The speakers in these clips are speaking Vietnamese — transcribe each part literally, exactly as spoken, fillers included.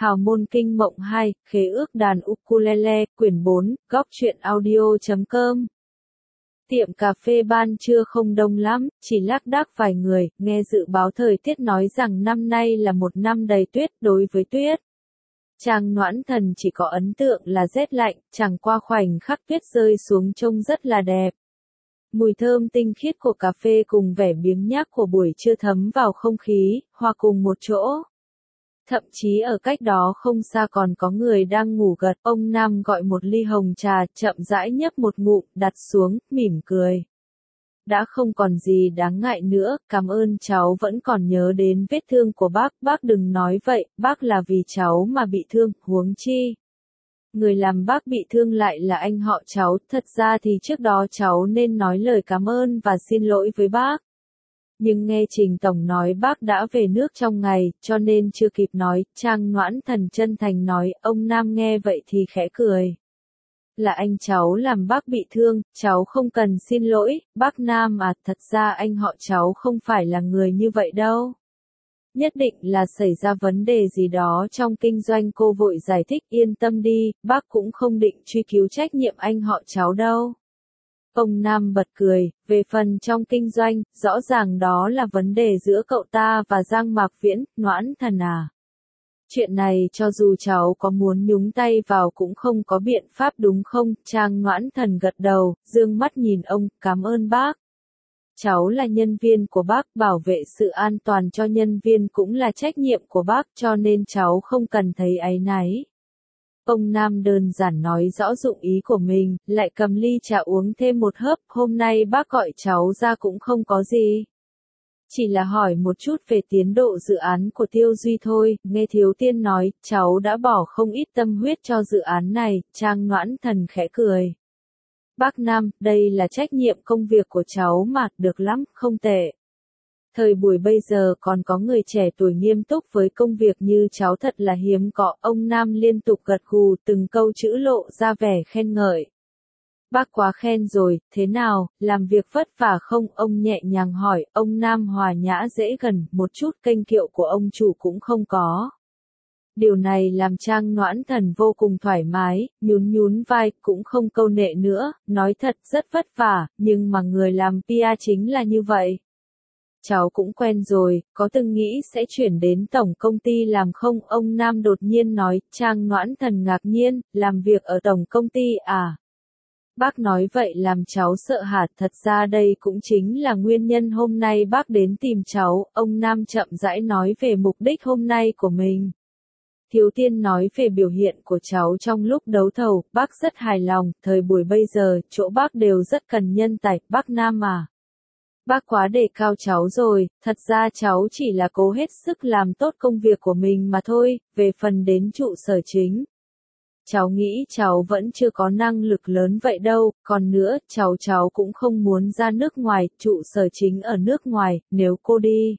Hào môn kinh mộng hai, khế ước đàn ukulele, quyển bốn, góc truyện audio chấm com. Tiệm cà phê ban trưa không đông lắm, chỉ lác đác vài người, nghe dự báo thời tiết nói rằng năm nay là một năm đầy tuyết. Đối với tuyết, Trang Noãn Thần chỉ có ấn tượng là rét lạnh, chẳng qua khoảnh khắc tuyết rơi xuống trông rất là đẹp. Mùi thơm tinh khiết của cà phê cùng vẻ biếng nhác của buổi trưa thấm vào không khí, hòa cùng một chỗ. Thậm chí ở cách đó không xa còn có người đang ngủ gật. Ông Nam gọi một ly hồng trà, chậm rãi nhấp một ngụm, đặt xuống, mỉm cười. Đã không còn gì đáng ngại nữa, cảm ơn cháu vẫn còn nhớ đến vết thương của bác. Bác đừng nói vậy, bác là vì cháu mà bị thương, huống chi. Người làm bác bị thương lại là anh họ cháu, thật ra thì trước đó cháu nên nói lời cảm ơn và xin lỗi với bác. Nhưng nghe Trình Tổng nói bác đã về nước trong ngày, cho nên chưa kịp nói. Trang Noãn Thần chân thành nói. Ông Nam nghe vậy thì khẽ cười. Là anh cháu làm bác bị thương, cháu không cần xin lỗi. Bác Nam à, thật ra anh họ cháu không phải là người như vậy đâu. Nhất định là xảy ra vấn đề gì đó trong kinh doanh. Cô vội giải thích. Yên tâm đi, bác cũng không định truy cứu trách nhiệm anh họ cháu đâu. Ông Nam bật cười, về phần trong kinh doanh, rõ ràng đó là vấn đề giữa cậu ta và Giang Mạc Viễn. Noãn Thần à. Chuyện này cho dù cháu có muốn nhúng tay vào cũng không có biện pháp đúng không? Trang Noãn Thần gật đầu, dương mắt nhìn ông, cảm ơn bác. Cháu là nhân viên của bác, bảo vệ sự an toàn cho nhân viên cũng là trách nhiệm của bác, cho nên cháu không cần thấy áy náy. Ông Nam đơn giản nói rõ dụng ý của mình, lại cầm ly trà uống thêm một hớp. Hôm nay bác gọi cháu ra cũng không có gì. Chỉ là hỏi một chút về tiến độ dự án của Tiêu Duy thôi. Nghe Thiếu Tiên nói, cháu đã bỏ không ít tâm huyết cho dự án này. Trang Noãn Thần khẽ cười. Bác Nam, đây là trách nhiệm công việc của cháu mà, được lắm, không tệ. Thời buổi bây giờ còn có người trẻ tuổi nghiêm túc với công việc như cháu thật là hiếm có. Ông Nam liên tục gật gù, từng câu chữ lộ ra vẻ khen ngợi. Bác quá khen rồi, thế nào, làm việc vất vả không? Ông nhẹ nhàng hỏi. Ông Nam hòa nhã dễ gần, một chút kênh kiệu của ông chủ cũng không có. Điều này làm Trang Noãn Thần vô cùng thoải mái, nhún nhún vai, cũng không câu nệ nữa. Nói thật rất vất vả, nhưng mà người làm pê e chính là như vậy. Cháu cũng quen rồi, có từng nghĩ sẽ chuyển đến tổng công ty làm không? Ông Nam đột nhiên nói. Trang Noãn Thần ngạc nhiên, làm việc ở tổng công ty à? Bác nói vậy làm cháu sợ hãi. Thật ra đây cũng chính là nguyên nhân hôm nay bác đến tìm cháu. Ông Nam chậm rãi nói về mục đích hôm nay của mình. Thiếu Tiên nói về biểu hiện của cháu trong lúc đấu thầu, bác rất hài lòng. Thời buổi bây giờ, chỗ bác đều rất cần nhân tài. Bác Nam à. Bác quá đề cao cháu rồi, thật ra cháu chỉ là cố hết sức làm tốt công việc của mình mà thôi. Về phần đến trụ sở chính, cháu nghĩ cháu vẫn chưa có năng lực lớn vậy đâu. Còn nữa, cháu cháu cũng không muốn ra nước ngoài, trụ sở chính ở nước ngoài. Nếu cô đi,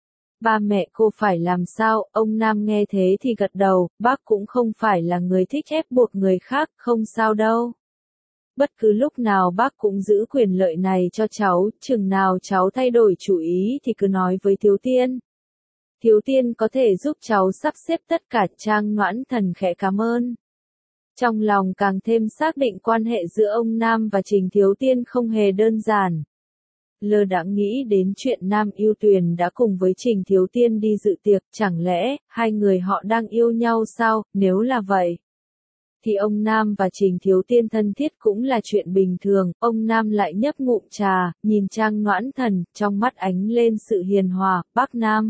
ba mẹ cô phải làm sao? Ông Nam nghe thế thì gật đầu. Bác cũng không phải là người thích ép buộc người khác, không sao đâu. Bất cứ lúc nào bác cũng giữ quyền lợi này cho cháu, chừng nào cháu thay đổi chủ ý thì cứ nói với Thiếu Tiên. Thiếu Tiên có thể giúp cháu sắp xếp tất cả. Trang Noãn Thần khẽ cảm ơn. Trong lòng càng thêm xác định quan hệ giữa ông Nam và Trình Thiếu Tiên không hề đơn giản. Lơ đãng nghĩ đến chuyện Nam Yêu Tuyền đã cùng với Trình Thiếu Tiên đi dự tiệc, chẳng lẽ hai người họ đang yêu nhau sao? Nếu là vậy, thì ông Nam và Trình Thiếu Tiên thân thiết cũng là chuyện bình thường. Ông Nam lại nhấp ngụm trà, nhìn Trang Noãn Thần, trong mắt ánh lên sự hiền hòa. Bác Nam.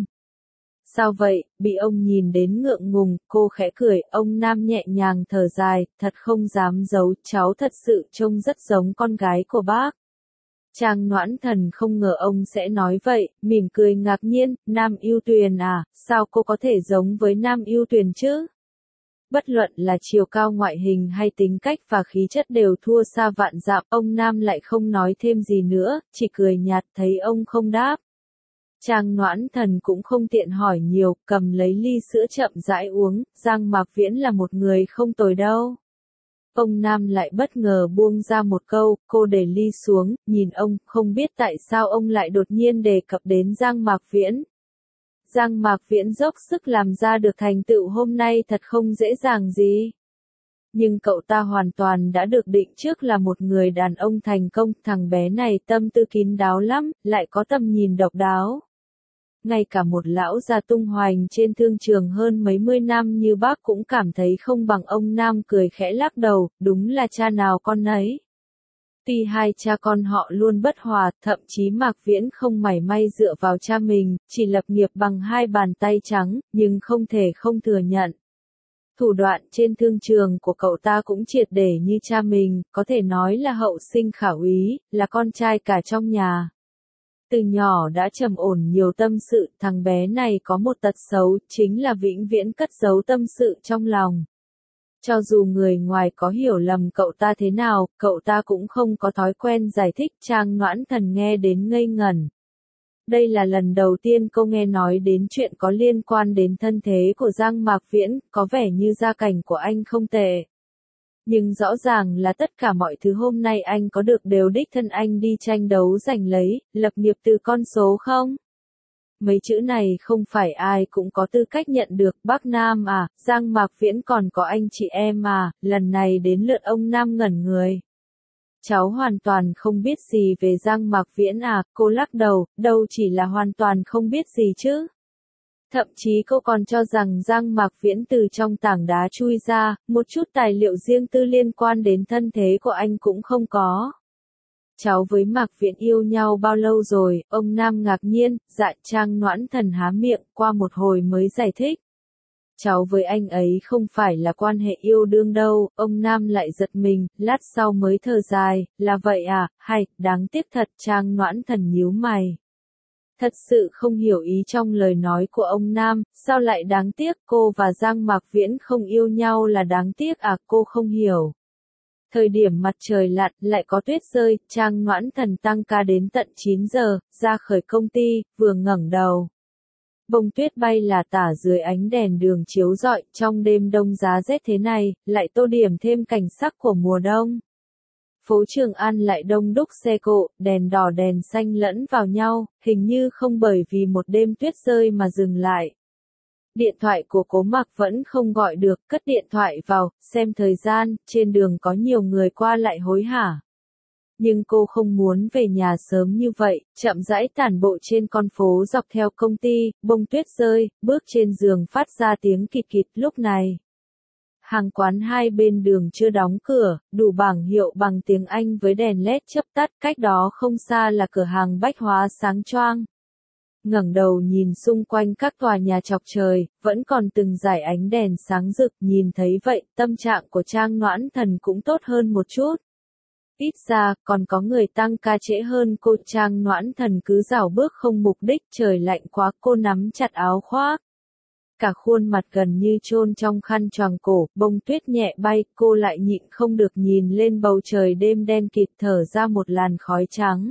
Sao vậy? Bị ông nhìn đến ngượng ngùng, cô khẽ cười. Ông Nam nhẹ nhàng thở dài, thật không dám giấu, cháu thật sự trông rất giống con gái của bác. Trang Noãn Thần không ngờ ông sẽ nói vậy, mỉm cười ngạc nhiên. Nam Yêu Tuyền à, sao cô có thể giống với Nam Yêu Tuyền chứ? Bất luận là chiều cao, ngoại hình hay tính cách và khí chất đều thua xa vạn dặm. Ông Nam lại không nói thêm gì nữa, chỉ cười nhạt. Thấy ông không đáp, Trang Noãn Thần cũng không tiện hỏi nhiều, cầm lấy ly sữa chậm rãi uống. Giang Mạc Viễn là một người không tồi đâu. Ông Nam lại bất ngờ buông ra một câu. Cô để ly xuống, nhìn ông, không biết tại sao ông lại đột nhiên đề cập đến Giang Mạc Viễn. Giang Mạc Viễn dốc sức làm ra được thành tựu hôm nay thật không dễ dàng gì. Nhưng cậu ta hoàn toàn đã được định trước là một người đàn ông thành công, thằng bé này tâm tư kín đáo lắm, lại có tầm nhìn độc đáo. Ngay cả một lão già tung hoành trên thương trường hơn mấy mươi năm như bác cũng cảm thấy không bằng ông Nam, cười khẽ lắc đầu, đúng là cha nào con nấy. Tuy hai cha con họ luôn bất hòa, thậm chí Mạc Viễn không mảy may dựa vào cha mình, chỉ lập nghiệp bằng hai bàn tay trắng, nhưng không thể không thừa nhận. Thủ đoạn trên thương trường của cậu ta cũng triệt để như cha mình, có thể nói là hậu sinh khả úy, là con trai cả trong nhà. Từ nhỏ đã trầm ổn nhiều tâm sự, thằng bé này có một tật xấu, chính là vĩnh viễn cất giấu tâm sự trong lòng. Cho dù người ngoài có hiểu lầm cậu ta thế nào, cậu ta cũng không có thói quen giải thích. Trang Noãn Thần nghe đến ngây ngẩn. Đây là lần đầu tiên cô nghe nói đến chuyện có liên quan đến thân thế của Giang Mạc Viễn, có vẻ như gia cảnh của anh không tệ. Nhưng rõ ràng là tất cả mọi thứ hôm nay anh có được đều đích thân anh đi tranh đấu giành lấy, lập nghiệp từ con số không? Mấy chữ này không phải ai cũng có tư cách nhận được. Bác Nam à, Giang Mạc Viễn còn có anh chị em à, lần này đến lượt ông Nam ngẩn người. Cháu hoàn toàn không biết gì về Giang Mạc Viễn à, cô lắc đầu, đâu chỉ là hoàn toàn không biết gì chứ. Thậm chí cô còn cho rằng Giang Mạc Viễn từ trong tảng đá chui ra, một chút tài liệu riêng tư liên quan đến thân thế của anh cũng không có. Cháu với Mạc Viễn yêu nhau bao lâu rồi, ông Nam ngạc nhiên, dạ. Trang Noãn Thần há miệng, qua một hồi mới giải thích. Cháu với anh ấy không phải là quan hệ yêu đương đâu, ông Nam lại giật mình, lát sau mới thở dài, là vậy à, hay, đáng tiếc thật. Trang Noãn Thần nhíu mày. Thật sự không hiểu ý trong lời nói của ông Nam, sao lại đáng tiếc, cô và Giang Mạc Viễn không yêu nhau là đáng tiếc à, cô không hiểu. Thời điểm mặt trời lặn, lại có tuyết rơi, Trang Noãn Thần tăng ca đến tận chín giờ, ra khỏi công ty, vừa ngẩng đầu. Bông tuyết bay là tả dưới ánh đèn đường chiếu rọi, trong đêm đông giá rét thế này, lại tô điểm thêm cảnh sắc của mùa đông. Phố Trường An lại đông đúc xe cộ, đèn đỏ đèn xanh lẫn vào nhau, hình như không bởi vì một đêm tuyết rơi mà dừng lại. Điện thoại của Cố Mặc vẫn không gọi được, cất điện thoại vào, xem thời gian, trên đường có nhiều người qua lại hối hả. Nhưng cô không muốn về nhà sớm như vậy, chậm rãi tản bộ trên con phố dọc theo công ty, bông tuyết rơi, bước trên giường phát ra tiếng kịt kịt. Lúc này. Hàng quán hai bên đường chưa đóng cửa, đủ bảng hiệu bằng tiếng Anh với đèn led chớp tắt, cách đó không xa là cửa hàng bách hóa sáng choang. Ngẩng đầu nhìn xung quanh các tòa nhà chọc trời, vẫn còn từng dải ánh đèn sáng rực, nhìn thấy vậy, tâm trạng của Trang Noãn Thần cũng tốt hơn một chút. Ít ra, còn có người tăng ca trễ hơn cô. Trang Noãn Thần cứ rảo bước không mục đích, trời lạnh quá, cô nắm chặt áo khoác. Cả khuôn mặt gần như chôn trong khăn choàng cổ, bông tuyết nhẹ bay, cô lại nhịn không được nhìn lên bầu trời đêm đen kịt, thở ra một làn khói trắng.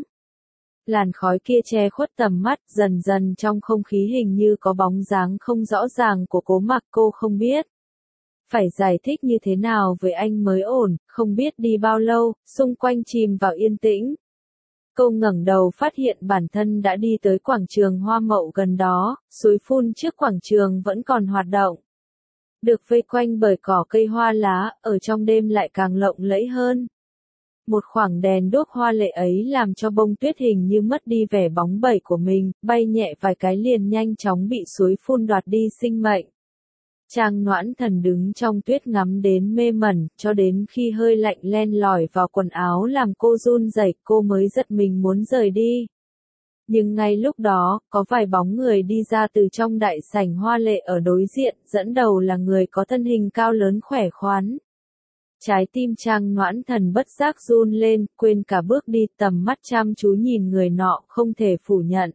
Làn khói kia che khuất tầm mắt, dần dần trong không khí hình như có bóng dáng không rõ ràng của Cố Mặc. Cô không biết phải giải thích như thế nào với anh mới ổn, không biết đi bao lâu, xung quanh chìm vào yên tĩnh. Cô ngẩng đầu phát hiện bản thân đã đi tới quảng trường Hoa Mậu gần đó, suối phun trước quảng trường vẫn còn hoạt động. Được vây quanh bởi cỏ cây hoa lá, ở trong đêm lại càng lộng lẫy hơn. Một khoảng đèn đuốc hoa lệ ấy làm cho bông tuyết hình như mất đi vẻ bóng bẩy của mình, bay nhẹ vài cái liền nhanh chóng bị suối phun đoạt đi sinh mệnh. Trang Noãn Thần đứng trong tuyết ngắm đến mê mẩn, cho đến khi hơi lạnh len lỏi vào quần áo làm cô run rẩy, cô mới giật mình muốn rời đi. Nhưng ngay lúc đó, có vài bóng người đi ra từ trong đại sảnh hoa lệ ở đối diện, dẫn đầu là người có thân hình cao lớn khỏe khoắn. Trái tim Trang Noãn Thần bất giác run lên, quên cả bước đi, tầm mắt chăm chú nhìn người nọ, không thể phủ nhận.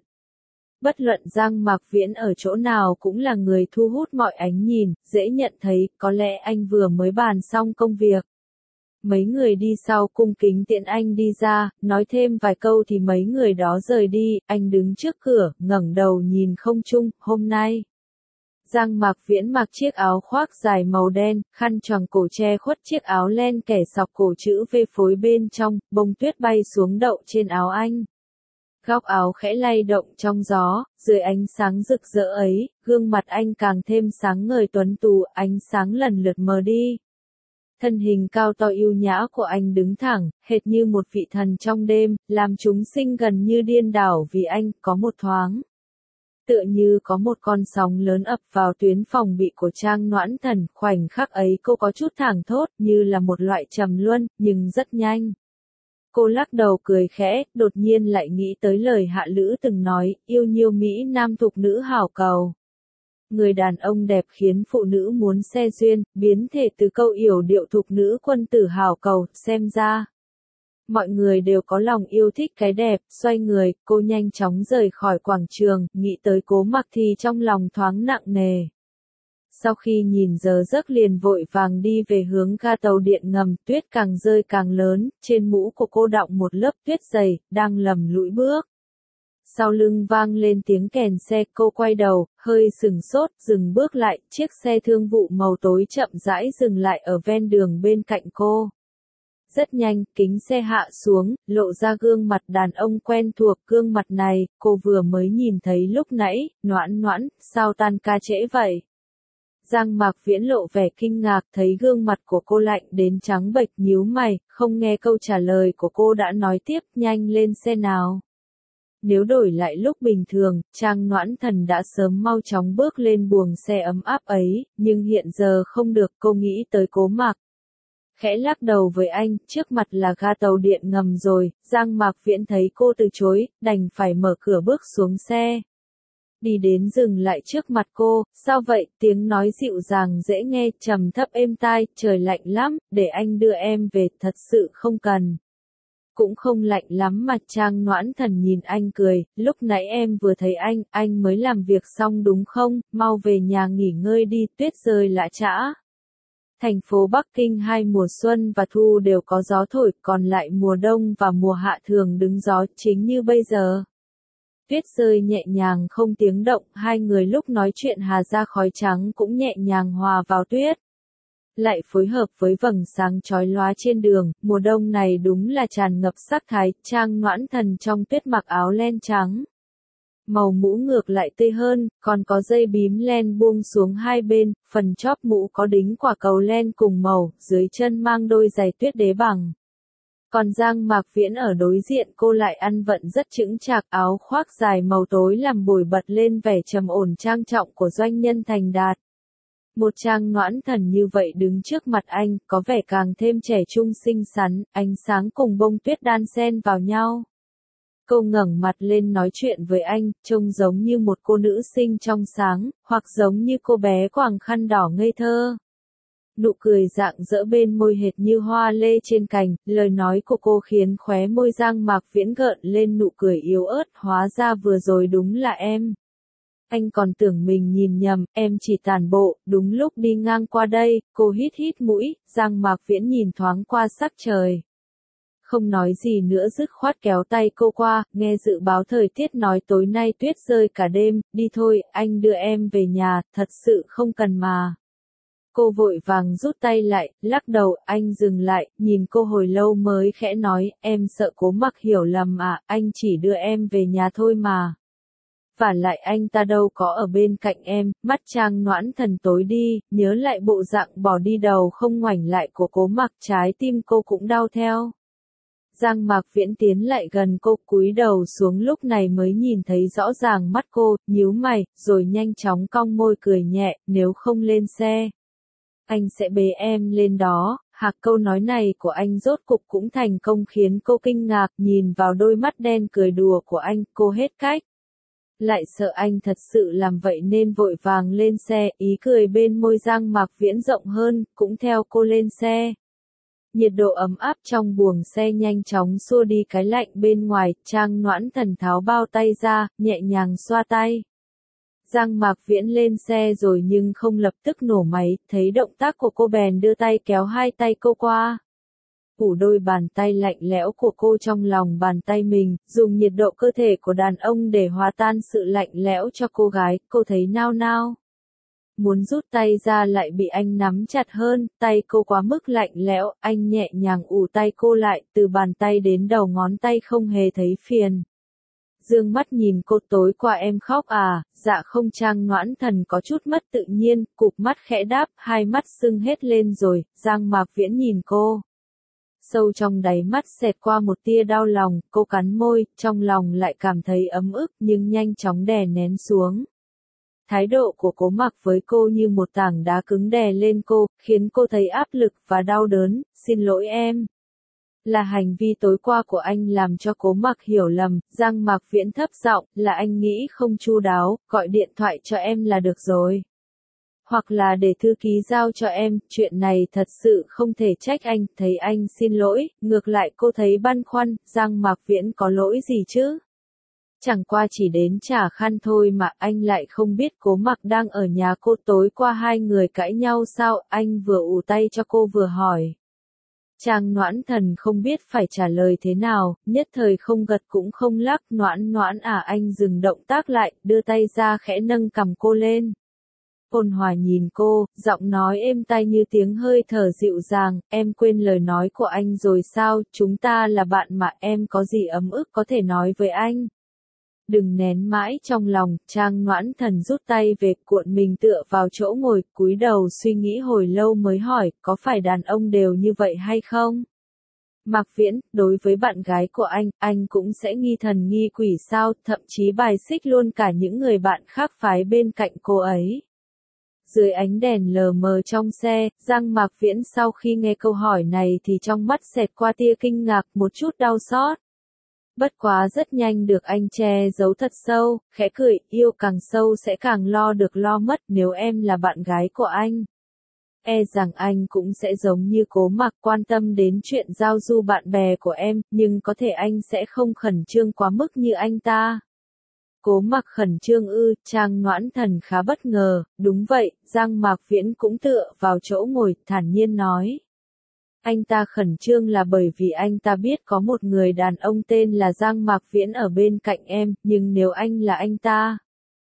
Bất luận Giang Mạc Viễn ở chỗ nào cũng là người thu hút mọi ánh nhìn, dễ nhận thấy, có lẽ anh vừa mới bàn xong công việc. Mấy người đi sau cung kính tiễn anh đi ra, nói thêm vài câu thì mấy người đó rời đi, anh đứng trước cửa, ngẩng đầu nhìn không trung. Hôm nay, Giang Mạc Viễn mặc chiếc áo khoác dài màu đen, khăn choàng cổ che khuất chiếc áo len kẻ sọc cổ chữ V phối bên trong, bông tuyết bay xuống đậu trên áo anh. Góc áo khẽ lay động trong gió, dưới ánh sáng rực rỡ ấy, gương mặt anh càng thêm sáng ngời tuấn tú, ánh sáng lần lượt mờ đi. Thân hình cao to yêu nhã của anh đứng thẳng, hệt như một vị thần trong đêm, làm chúng sinh gần như điên đảo vì anh, có một thoáng. Tựa như có một con sóng lớn ập vào tuyến phòng bị của Trang Noãn Thần, khoảnh khắc ấy cô có chút thảng thốt, như là một loại trầm luân, nhưng rất nhanh. Cô lắc đầu cười khẽ, đột nhiên lại nghĩ tới lời Hạ Lữ từng nói, yêu nhiêu Mỹ Nam thục nữ hảo cầu. Người đàn ông đẹp khiến phụ nữ muốn xe duyên, biến thể từ câu yểu điệu thục nữ quân tử hảo cầu, xem ra. Mọi người đều có lòng yêu thích cái đẹp, xoay người, cô nhanh chóng rời khỏi quảng trường, nghĩ tới Cố Mặc thì trong lòng thoáng nặng nề. Sau khi nhìn giờ giấc liền vội vàng đi về hướng ga tàu điện ngầm, tuyết càng rơi càng lớn, trên mũ của cô đọng một lớp tuyết dày, đang lầm lũi bước. Sau lưng vang lên tiếng kèn xe, cô quay đầu, hơi sừng sốt, dừng bước lại, chiếc xe thương vụ màu tối chậm rãi dừng lại ở ven đường bên cạnh cô. Rất nhanh, kính xe hạ xuống, lộ ra gương mặt đàn ông quen thuộc, gương mặt này, cô vừa mới nhìn thấy lúc nãy, Noãn Noãn, sao tan ca trễ vậy? Giang Mạc Viễn lộ vẻ kinh ngạc, thấy gương mặt của cô lạnh đến trắng bệch, nhíu mày, không nghe câu trả lời của cô đã nói tiếp, nhanh lên xe nào. Nếu đổi lại lúc bình thường, Trang Noãn Thần đã sớm mau chóng bước lên buồng xe ấm áp ấy, nhưng hiện giờ không được, cô nghĩ tới Cố Mặc. Khẽ lắc đầu với anh, trước mặt là ga tàu điện ngầm rồi, Giang Mạc Viễn thấy cô từ chối, đành phải mở cửa bước xuống xe. Đi đến dừng lại trước mặt cô, sao vậy, tiếng nói dịu dàng dễ nghe, trầm thấp êm tai, trời lạnh lắm, để anh đưa em về, thật sự không cần. Cũng không lạnh lắm mà. Trang Noãn Thần nhìn anh cười, lúc nãy em vừa thấy anh, anh mới làm việc xong đúng không, mau về nhà nghỉ ngơi đi, tuyết rơi lã chã. Thành phố Bắc Kinh hai mùa xuân và thu đều có gió thổi, còn lại mùa đông và mùa hạ thường đứng gió, chính như bây giờ. Tuyết rơi nhẹ nhàng không tiếng động, hai người lúc nói chuyện hà ra khói trắng cũng nhẹ nhàng hòa vào tuyết. Lại phối hợp với vầng sáng chói lóa trên đường, mùa đông này đúng là tràn ngập sắc thái. Trang Noãn Thần trong tuyết mặc áo len trắng. Màu mũ ngược lại tươi hơn, còn có dây bím len buông xuống hai bên, phần chóp mũ có đính quả cầu len cùng màu, dưới chân mang đôi giày tuyết đế bằng. Còn Giang Mạc Viễn ở đối diện cô lại ăn vận rất chững chạc, áo khoác dài màu tối làm bồi bật lên vẻ trầm ổn trang trọng của doanh nhân thành đạt. Một Trang Noãn Thần như vậy đứng trước mặt anh, có vẻ càng thêm trẻ trung xinh xắn, ánh sáng cùng bông tuyết đan xen vào nhau. Cô ngẩng mặt lên nói chuyện với anh, trông giống như một cô nữ sinh trong sáng, hoặc giống như cô bé quàng khăn đỏ ngây thơ. Nụ cười rạng rỡ bên môi hệt như hoa lê trên cành, lời nói của cô khiến khóe môi Giang Mạc Viễn gợn lên nụ cười yếu ớt, hóa ra vừa rồi đúng là em. Anh còn tưởng mình nhìn nhầm, em chỉ tản bộ, đúng lúc đi ngang qua đây, cô hít hít mũi, Giang Mạc Viễn nhìn thoáng qua sắc trời. Không nói gì nữa dứt khoát kéo tay cô qua, nghe dự báo thời tiết nói tối nay tuyết rơi cả đêm, đi thôi, anh đưa em về nhà, thật sự không cần mà. Cô vội vàng rút tay lại, lắc đầu, anh dừng lại, nhìn cô hồi lâu mới khẽ nói, em sợ Cố Mặc hiểu lầm à, anh chỉ đưa em về nhà thôi mà. Và lại anh ta đâu có ở bên cạnh em. Mắt Trang Noãn Thần tối đi, nhớ lại bộ dạng bỏ đi đầu không ngoảnh lại của Cố Mặc, trái tim cô cũng đau theo. Giang Mạc Viễn tiến lại gần cô, cúi đầu xuống lúc này mới nhìn thấy rõ ràng mắt cô, nhíu mày, rồi nhanh chóng cong môi cười nhẹ, nếu không lên xe, anh sẽ bế em lên đó. Hạc câu nói này của anh rốt cục cũng thành công khiến cô kinh ngạc, nhìn vào đôi mắt đen cười đùa của anh, cô hết cách. Lại sợ anh thật sự làm vậy nên vội vàng lên xe, ý cười bên môi Giang Mạc Viễn rộng hơn, cũng theo cô lên xe. Nhiệt độ ấm áp trong buồng xe nhanh chóng xua đi cái lạnh bên ngoài, Trang Noãn Thần tháo bao tay ra, nhẹ nhàng xoa tay. Giang Mạc Viễn lên xe rồi nhưng không lập tức nổ máy, thấy động tác của cô bèn đưa tay kéo hai tay cô qua. Phủ đôi bàn tay lạnh lẽo của cô trong lòng bàn tay mình, dùng nhiệt độ cơ thể của đàn ông để hòa tan sự lạnh lẽo cho cô gái, cô thấy nao nao. Muốn rút tay ra lại bị anh nắm chặt hơn, tay cô quá mức lạnh lẽo, anh nhẹ nhàng ù tay cô lại, từ bàn tay đến đầu ngón tay không hề thấy phiền. dương mắt nhìn cô, tối qua em khóc à, dạ không. Trang Noãn Thần có chút mất tự nhiên, cụp mắt khẽ đáp, hai mắt sưng hết lên rồi. Giang Mạc Viễn nhìn cô. Sâu trong đáy mắt xẹt qua một tia đau lòng, cô cắn môi, trong lòng lại cảm thấy ấm ức nhưng nhanh chóng đè nén xuống. Thái độ của Cố Mặc với cô như một tảng đá cứng đè lên cô, khiến cô thấy áp lực và đau đớn. Xin lỗi em. Là hành vi tối qua của anh làm cho Cố Mặc hiểu lầm. Giang Mạc Viễn thấp giọng, là anh nghĩ không chu đáo, gọi điện thoại cho em là được rồi. Hoặc là để thư ký giao cho em, chuyện này thật sự không thể trách anh. Thấy anh xin lỗi, ngược lại cô thấy băn khoăn, Giang Mạc Viễn có lỗi gì chứ? Chẳng qua chỉ đến trả khăn thôi mà anh lại không biết Cố Mặc đang ở nhà cô. Tối qua hai người cãi nhau sao? Anh vừa ù tay cho cô vừa hỏi. Trang Noãn Thần không biết phải trả lời thế nào, nhất thời không gật cũng không lắc. Noãn Noãn à, anh dừng động tác lại, đưa tay ra khẽ nâng cằm cô lên. Ôn hòa nhìn cô, giọng nói êm tai như tiếng hơi thở dịu dàng, em quên lời nói của anh rồi sao? Chúng ta là bạn mà, em có gì ấm ức có thể nói với anh. Đừng nén mãi trong lòng. Trang Noãn Thần rút tay về, cuộn mình tựa vào chỗ ngồi, cúi đầu suy nghĩ hồi lâu mới hỏi, có phải đàn ông đều như vậy hay không? Mạc Viễn, đối với bạn gái của anh, anh cũng sẽ nghi thần nghi quỷ sao, thậm chí bài xích luôn cả những người bạn khác phái bên cạnh cô ấy. Dưới ánh đèn lờ mờ trong xe, Giang Mạc Viễn sau khi nghe câu hỏi này thì trong mắt xẹt qua tia kinh ngạc, một chút đau xót. Bất quá rất nhanh được anh che giấu thật sâu, khẽ cười, yêu càng sâu sẽ càng lo được lo mất. Nếu em là bạn gái của anh, e rằng anh cũng sẽ giống như Cố Mặc, quan tâm đến chuyện giao du bạn bè của em, nhưng có thể anh sẽ không khẩn trương quá mức như anh ta. Cố Mặc khẩn trương ư? Trang Noãn Thần khá bất ngờ. Đúng vậy. Giang Mạc Viễn cũng tựa vào chỗ ngồi, thản nhiên nói. Anh ta khẩn trương là bởi vì anh ta biết có một người đàn ông tên là Giang Mạc Viễn ở bên cạnh em, nhưng nếu anh là anh ta,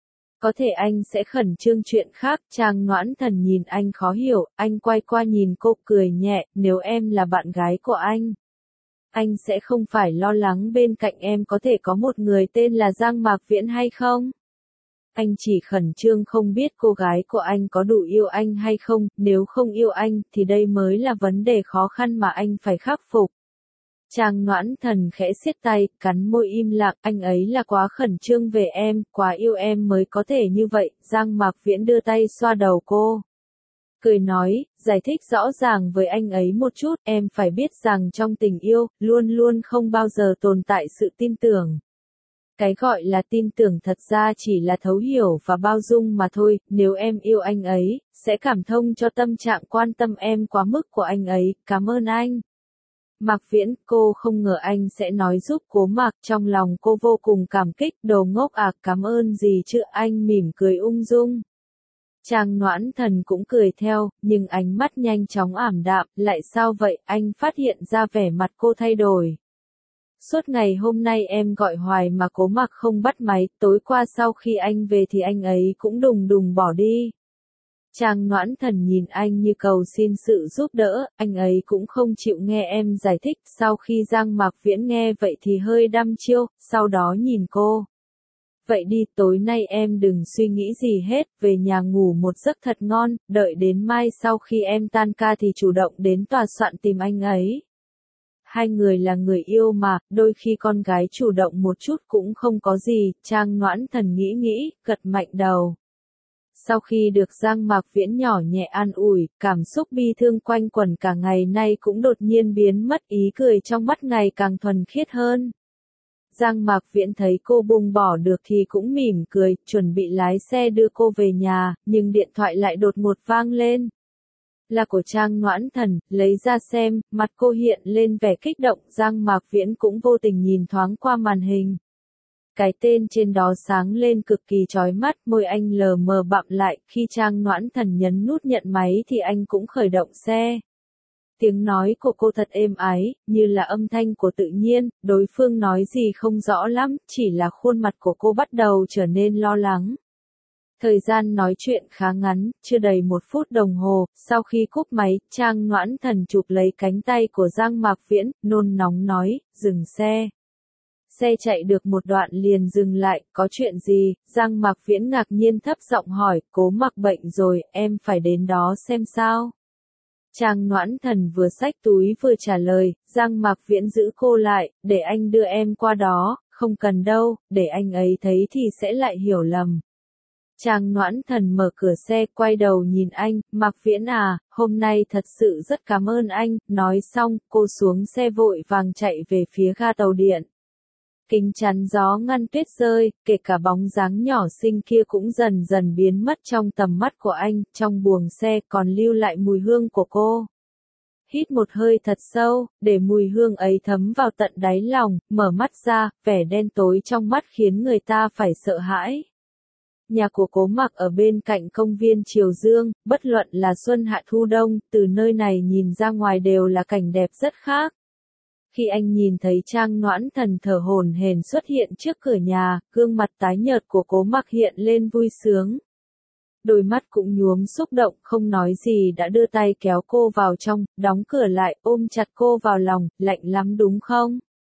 có thể anh sẽ khẩn trương chuyện khác. Trang Noãn Thần nhìn anh khó hiểu, anh quay qua nhìn cô cười nhẹ, nếu em là bạn gái của anh, anh sẽ không phải lo lắng bên cạnh em có thể có một người tên là Giang Mạc Viễn hay không? Anh chỉ khẩn trương không biết cô gái của anh có đủ yêu anh hay không, nếu không yêu anh thì đây mới là vấn đề khó khăn mà anh phải khắc phục. Trang Noãn Thần khẽ siết tay, cắn môi im lặng, anh ấy là quá khẩn trương về em, quá yêu em mới có thể như vậy. Giang Mạc Viễn đưa tay xoa đầu cô. Cười nói, giải thích rõ ràng với anh ấy một chút, em phải biết rằng trong tình yêu, luôn luôn không bao giờ tồn tại sự tin tưởng. Cái gọi là tin tưởng thật ra chỉ là thấu hiểu và bao dung mà thôi, nếu em yêu anh ấy, sẽ cảm thông cho tâm trạng quan tâm em quá mức của anh ấy, cảm ơn anh. Mạc Viễn, cô không ngờ anh sẽ nói giúp Cố Mặc, trong lòng cô vô cùng cảm kích, đồ ngốc à, cảm ơn gì chứ, anh mỉm cười ung dung. Trang Noãn Thần cũng cười theo, nhưng ánh mắt nhanh chóng ảm đạm, lại sao vậy, anh phát hiện ra vẻ mặt cô thay đổi. Suốt ngày hôm nay em gọi hoài mà Cố Mặc không bắt máy, tối qua sau khi anh về thì anh ấy cũng đùng đùng bỏ đi. Trang Noãn Thần nhìn anh như cầu xin sự giúp đỡ, anh ấy cũng không chịu nghe em giải thích. Sau khi Giang Mạc Viễn nghe vậy thì hơi đăm chiêu, sau đó nhìn cô. Vậy đi, tối nay em đừng suy nghĩ gì hết, về nhà ngủ một giấc thật ngon, đợi đến mai sau khi em tan ca thì chủ động đến tòa soạn tìm anh ấy. Hai người là người yêu mà, đôi khi con gái chủ động một chút cũng không có gì. Trang Noãn Thần nghĩ nghĩ, gật mạnh đầu. Sau khi được Giang Mạc Viễn nhỏ nhẹ an ủi, cảm xúc bi thương quanh quẩn cả ngày nay cũng đột nhiên biến mất, ý cười trong mắt ngày càng thuần khiết hơn. Giang Mạc Viễn thấy cô buông bỏ được thì cũng mỉm cười, chuẩn bị lái xe đưa cô về nhà, nhưng điện thoại lại đột ngột vang lên. Là của Trang Noãn Thần, lấy ra xem, mặt cô hiện lên vẻ kích động, Giang Mạc Viễn cũng vô tình nhìn thoáng qua màn hình. Cái tên trên đó sáng lên cực kỳ chói mắt, môi anh lờ mờ bặm lại, khi Trang Noãn Thần nhấn nút nhận máy thì anh cũng khởi động xe. Tiếng nói của cô thật êm ái, như là âm thanh của tự nhiên, đối phương nói gì không rõ lắm, chỉ là khuôn mặt của cô bắt đầu trở nên lo lắng. Thời gian nói chuyện khá ngắn, chưa đầy một phút đồng hồ, sau khi cúp máy, Trang Noãn Thần chụp lấy cánh tay của Giang Mạc Viễn, nôn nóng nói, dừng xe. Xe chạy được một đoạn liền dừng lại, có chuyện gì? Giang Mạc Viễn ngạc nhiên thấp giọng hỏi, Cố Mặc bệnh rồi, em phải đến đó xem sao? Trang Noãn Thần vừa xách túi vừa trả lời, Giang Mạc Viễn giữ cô lại, để anh đưa em qua đó, không cần đâu, để anh ấy thấy thì sẽ lại hiểu lầm. Trang Noãn Thần mở cửa xe, quay đầu nhìn anh, Mạc Viễn à, hôm nay thật sự rất cảm ơn anh, nói xong, cô xuống xe vội vàng chạy về phía ga tàu điện. Kính chắn gió ngăn tuyết rơi, kể cả bóng dáng nhỏ xinh kia cũng dần dần biến mất trong tầm mắt của anh, trong buồng xe còn lưu lại mùi hương của cô. Hít một hơi thật sâu, để mùi hương ấy thấm vào tận đáy lòng, mở mắt ra, vẻ đen tối trong mắt khiến người ta phải sợ hãi. Nhà của Cố Mặc ở bên cạnh công viên Triều Dương, bất luận là xuân hạ thu đông, từ nơi này nhìn ra ngoài đều là cảnh đẹp rất khác. Khi anh nhìn thấy Trang Noãn Thần thở hổn hển xuất hiện trước cửa nhà, gương mặt tái nhợt của Cố Mặc hiện lên vui sướng. Đôi mắt cũng nhuốm xúc động, không nói gì đã đưa tay kéo cô vào trong, đóng cửa lại, ôm chặt cô vào lòng, lạnh lắm đúng không?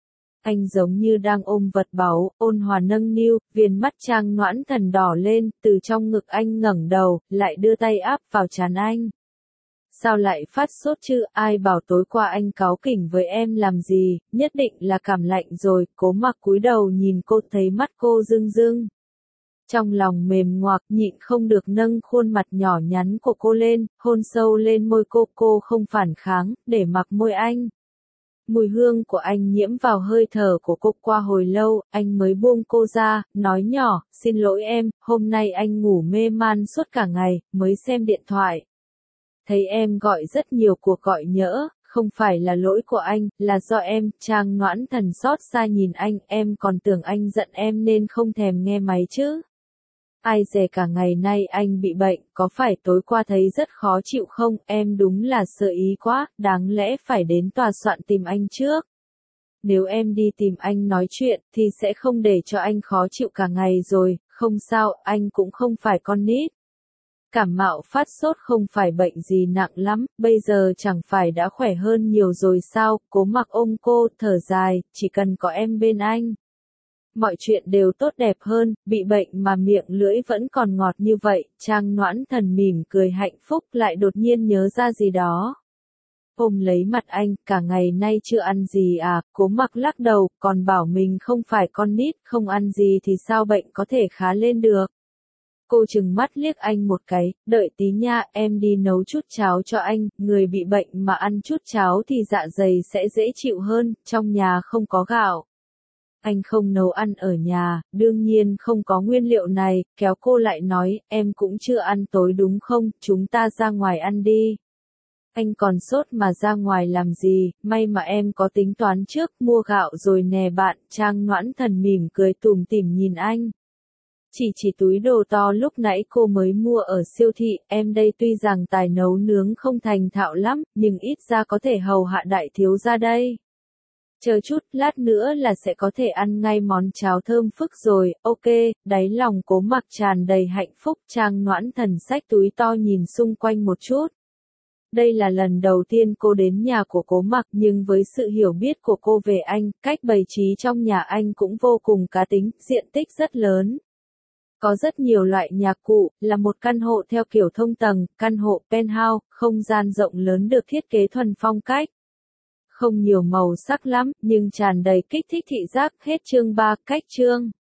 Anh giống như đang ôm vật báu, ôn hòa nâng niu, viền mắt Trang Noãn Thần đỏ lên, từ trong ngực anh ngẩng đầu, lại đưa tay áp vào trán anh. Sao lại phát sốt chứ, ai bảo tối qua anh cáu kỉnh với em làm gì, nhất định là cảm lạnh rồi, Cố Mặc cúi đầu nhìn cô thấy mắt cô rưng rưng. Trong lòng mềm ngoạc nhịn không được nâng khuôn mặt nhỏ nhắn của cô lên, hôn sâu lên môi cô, cô không phản kháng, để mặc môi anh. Mùi hương của anh nhiễm vào hơi thở của cô qua hồi lâu, anh mới buông cô ra, nói nhỏ, xin lỗi em, hôm nay anh ngủ mê man suốt cả ngày, mới xem điện thoại. Thấy em gọi rất nhiều cuộc gọi nhỡ, không phải là lỗi của anh, là do em, Trang Noãn Thần xót xa nhìn anh, em còn tưởng anh giận em nên không thèm nghe máy chứ. Ai dè cả ngày nay anh bị bệnh, có phải tối qua thấy rất khó chịu không, em đúng là sợ ý quá, đáng lẽ phải đến tòa soạn tìm anh trước. Nếu em đi tìm anh nói chuyện, thì sẽ không để cho anh khó chịu cả ngày rồi, không sao, anh cũng không phải con nít. Cảm mạo phát sốt không phải bệnh gì nặng lắm, bây giờ chẳng phải đã khỏe hơn nhiều rồi sao, Cố Mặc ôm cô, thở dài, chỉ cần có em bên anh. Mọi chuyện đều tốt đẹp hơn, bị bệnh mà miệng lưỡi vẫn còn ngọt như vậy, Trang Noãn Thần mỉm cười hạnh phúc lại đột nhiên nhớ ra gì đó. Ôm lấy mặt anh, cả ngày nay chưa ăn gì à, Cố Mặc lắc đầu, còn bảo mình không phải con nít, không ăn gì thì sao bệnh có thể khá lên được. Cô trừng mắt liếc anh một cái, đợi tí nha, em đi nấu chút cháo cho anh, người bị bệnh mà ăn chút cháo thì dạ dày sẽ dễ chịu hơn, trong nhà không có gạo. Anh không nấu ăn ở nhà, đương nhiên không có nguyên liệu này, kéo cô lại nói, em cũng chưa ăn tối đúng không, chúng ta ra ngoài ăn đi. Anh còn sốt mà ra ngoài làm gì, may mà em có tính toán trước, mua gạo rồi nè bạn, Trang Noãn Thần mỉm cười tủm tỉm nhìn anh. Chỉ chỉ túi đồ to lúc nãy cô mới mua ở siêu thị, em đây tuy rằng tài nấu nướng không thành thạo lắm, nhưng ít ra có thể hầu hạ đại thiếu gia đây. Chờ chút, lát nữa là sẽ có thể ăn ngay món cháo thơm phức rồi, ok, đáy lòng Cố Mặc tràn đầy hạnh phúc, Trang Noãn Thần xách túi to nhìn xung quanh một chút. Đây là lần đầu tiên cô đến nhà của Cố Mặc nhưng với sự hiểu biết của cô về anh, cách bày trí trong nhà anh cũng vô cùng cá tính, diện tích rất lớn. Có rất nhiều loại nhạc cụ, là một căn hộ theo kiểu thông tầng, căn hộ penthouse, không gian rộng lớn được thiết kế thuần phong cách. Không nhiều màu sắc lắm, nhưng tràn đầy kích thích thị giác, hết chương ba, cách chương.